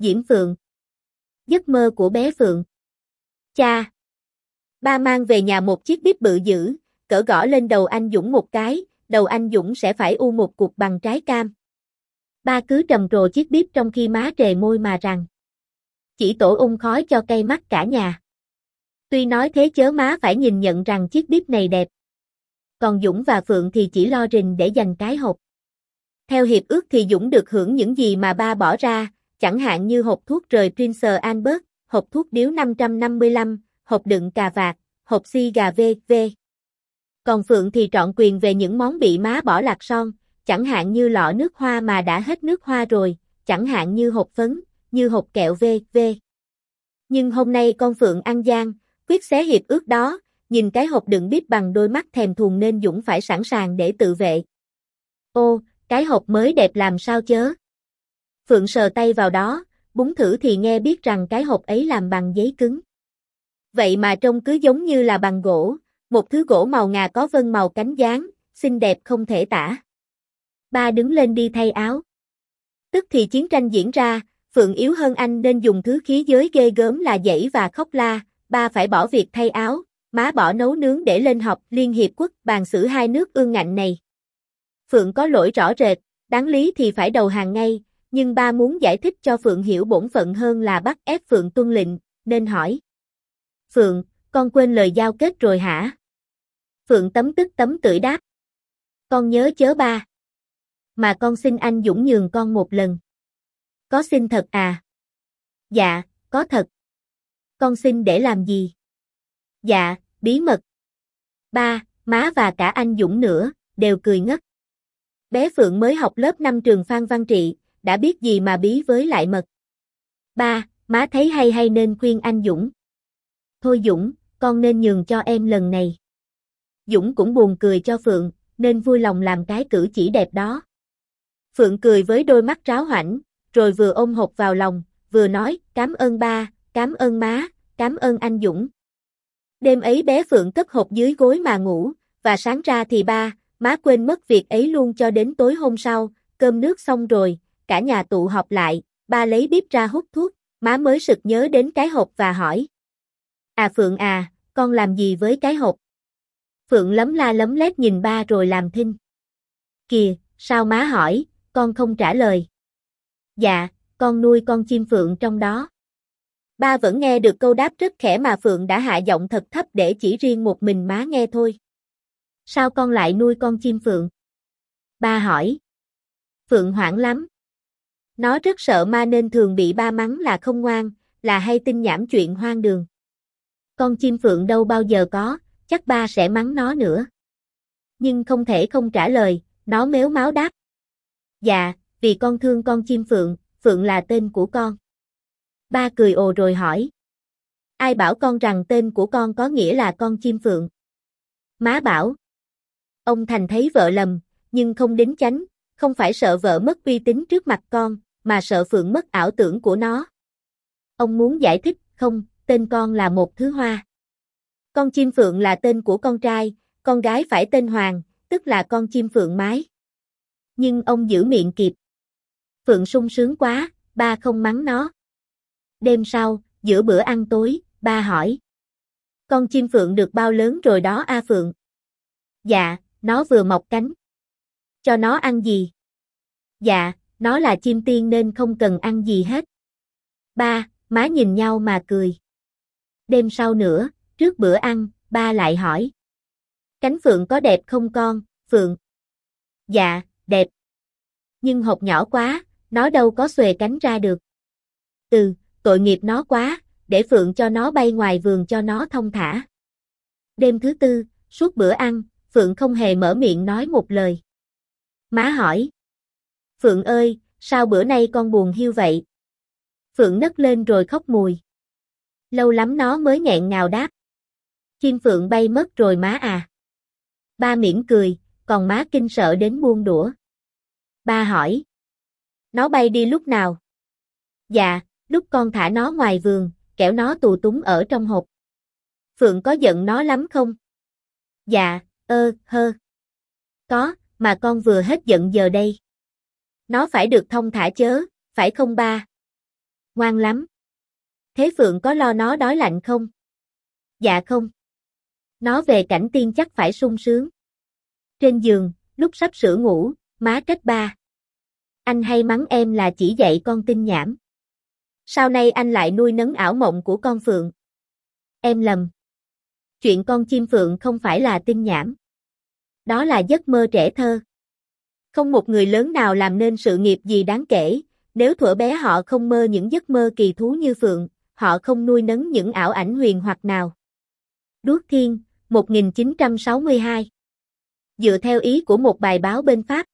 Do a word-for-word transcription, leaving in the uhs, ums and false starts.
Diễm Phượng. Giấc mơ của bé Phượng. Cha. Ba mang về nhà một chiếc bíp bự dữ, cỡ gõ lên đầu anh Dũng một cái, đầu anh Dũng sẽ phải u một cục bằng trái cam. Ba cứ trầm trồ chiếc bíp trong khi má trề môi mà rằng: chỉ tổ ung khói cho cay mắt cả nhà. Tuy nói thế chớ má phải nhìn nhận rằng chiếc bíp này đẹp. Còn Dũng và Phượng thì chỉ lo rình để giành cái hộp. Theo hiệp ước thì Dũng được hưởng những gì mà ba bỏ ra, chẳng hạn như hộp thuốc rời Prince Albert, hộp thuốc điếu năm trăm năm mươi lăm, hộp đựng cà vạt, hộp xi gà vê vê. Còn Phượng thì trọn quyền về những món bị má bỏ lạc son, chẳng hạn như lọ nước hoa mà đã hết nước hoa rồi, chẳng hạn như hộp phấn, như hộp kẹo vê vê. Nhưng hôm nay con Phượng ăn gian, quyết xé hiệp ước đó, nhìn cái hộp đựng bíp bằng đôi mắt thèm thuồng nên Dũng phải sẵn sàng để tự vệ. Ô, cái hộp mới đẹp làm sao chớ? Phượng sờ tay vào đó, búng thử thì nghe biết rằng cái hộp ấy làm bằng giấy cứng. Vậy mà trông cứ giống như là bằng gỗ, một thứ gỗ màu ngà có vân màu cánh gián, xinh đẹp không thể tả. Ba đứng lên đi thay áo. Tức thì chiến tranh diễn ra, Phượng yếu hơn anh nên dùng thứ khí giới ghê gớm là giãy và khóc la, ba phải bỏ việc thay áo, má bỏ nấu nướng để lên họp Liên Hiệp Quốc bàn xử hai nước ương ngạnh này. Phượng có lỗi rõ rệt, đáng lý thì phải đầu hàng ngay, nhưng ba muốn giải thích cho Phượng hiểu bổn phận hơn là bắt ép Phượng tuân lệnh, nên hỏi. Phượng, con quên lời giao kết rồi hả? Phượng tấm tức tấm tưởi đáp. Con nhớ chớ ba. Mà con xin anh Dũng nhường con một lần. Có xin thật à? Dạ, có thật. Con xin để làm gì? Dạ, bí mật. Ba, má và cả anh Dũng nữa, đều cười ngất. Bé Phượng mới học lớp năm trường Phan Văn Trị, đã biết gì mà bí với lại mật. Ba, má thấy hay hay nên khuyên anh Dũng. Thôi Dũng, con nên nhường cho em lần này. Dũng cũng buồn cười cho Phượng, nên vui lòng làm cái cử chỉ đẹp đó. Phượng cười với đôi mắt ráo hoảnh, rồi vừa ôm hộp vào lòng, vừa nói, cám ơn ba, cám ơn má, cám ơn anh Dũng. Đêm ấy bé Phượng cất hộp dưới gối mà ngủ, và sáng ra thì ba, má quên mất việc ấy luôn cho đến tối hôm sau, cơm nước xong rồi, cả nhà tụ họp lại, ba lấy bíp ra hút thuốc, má mới sực nhớ đến cái hộp và hỏi. À Phượng à, con làm gì với cái hộp? Phượng lấm la lấm lét nhìn ba rồi làm thinh. Kìa, sao má hỏi, con không trả lời. Dạ, con nuôi con chim Phượng trong đó. Ba vẫn nghe được câu đáp rất khẽ mà Phượng đã hạ giọng thật thấp để chỉ riêng một mình má nghe thôi. Sao con lại nuôi con chim Phượng? Ba hỏi. Phượng hoảng lắm. Nó rất sợ ma nên thường bị ba mắng là không ngoan, là hay tin nhảm chuyện hoang đường. Con chim Phượng đâu bao giờ có, chắc ba sẽ mắng nó nữa. Nhưng không thể không trả lời, nó mếu máo đáp. Dạ, vì con thương con chim Phượng, Phượng là tên của con. Ba cười ồ rồi hỏi. Ai bảo con rằng tên của con có nghĩa là con chim Phượng? Má bảo. Ông Thành thấy vợ lầm, nhưng không đính chánh, không phải sợ vợ mất uy tín trước mặt con, mà sợ Phượng mất ảo tưởng của nó. Ông muốn giải thích, không, tên con là một thứ hoa. Con chim Phượng là tên của con trai, con gái phải tên Hoàng, tức là con chim Phượng mái. Nhưng ông giữ miệng kịp. Phượng sung sướng quá, ba không mắng nó. Đêm sau, giữa bữa ăn tối, ba hỏi. Con chim Phượng được bao lớn rồi đó a Phượng? Dạ, nó vừa mọc cánh. Cho nó ăn gì? Dạ, nó là chim tiên nên không cần ăn gì hết. Ba, má nhìn nhau mà cười. Đêm sau nữa, trước bữa ăn, ba lại hỏi. Cánh Phượng có đẹp không con, Phượng? Dạ, đẹp. Nhưng hột nhỏ quá, nó đâu có xuề cánh ra được. Ừ, tội nghiệp nó quá, để Phượng cho nó bay ngoài vườn cho nó thông thả. Đêm thứ tư, suốt bữa ăn, Phượng không hề mở miệng nói một lời. Má hỏi. Phượng ơi, sao bữa nay con buồn hiu vậy? Phượng nấc lên rồi khóc mùi. Lâu lắm nó mới nghẹn ngào đáp. Chim Phượng bay mất rồi má à. Ba mỉm cười, còn má kinh sợ đến buông đũa. Ba hỏi. Nó bay đi lúc nào? Dạ, lúc con thả nó ngoài vườn, kẻo nó tù túng ở trong hộp. Phượng có giận nó lắm không? Dạ, ơ, hơ. Có, mà con vừa hết giận giờ đây. Nó phải được thông thả chớ, phải không ba? Ngoan lắm. Thế Phượng có lo nó đói lạnh không? Dạ không. Nó về cảnh tiên chắc phải sung sướng. Trên giường, lúc sắp sửa ngủ, má trách ba. Anh hay mắng em là chỉ dạy con tin nhảm. Sau này anh lại nuôi nấng ảo mộng của con Phượng. Em lầm. Chuyện con chim Phượng không phải là tin nhảm. Đó là giấc mơ trẻ thơ. Không một người lớn nào làm nên sự nghiệp gì đáng kể, nếu thuở bé họ không mơ những giấc mơ kỳ thú như Phượng, họ không nuôi nấng những ảo ảnh huyền hoặc nào. Đuốc Thiên, một nghìn chín trăm sáu mươi hai. Dựa theo ý của một bài báo bên Pháp,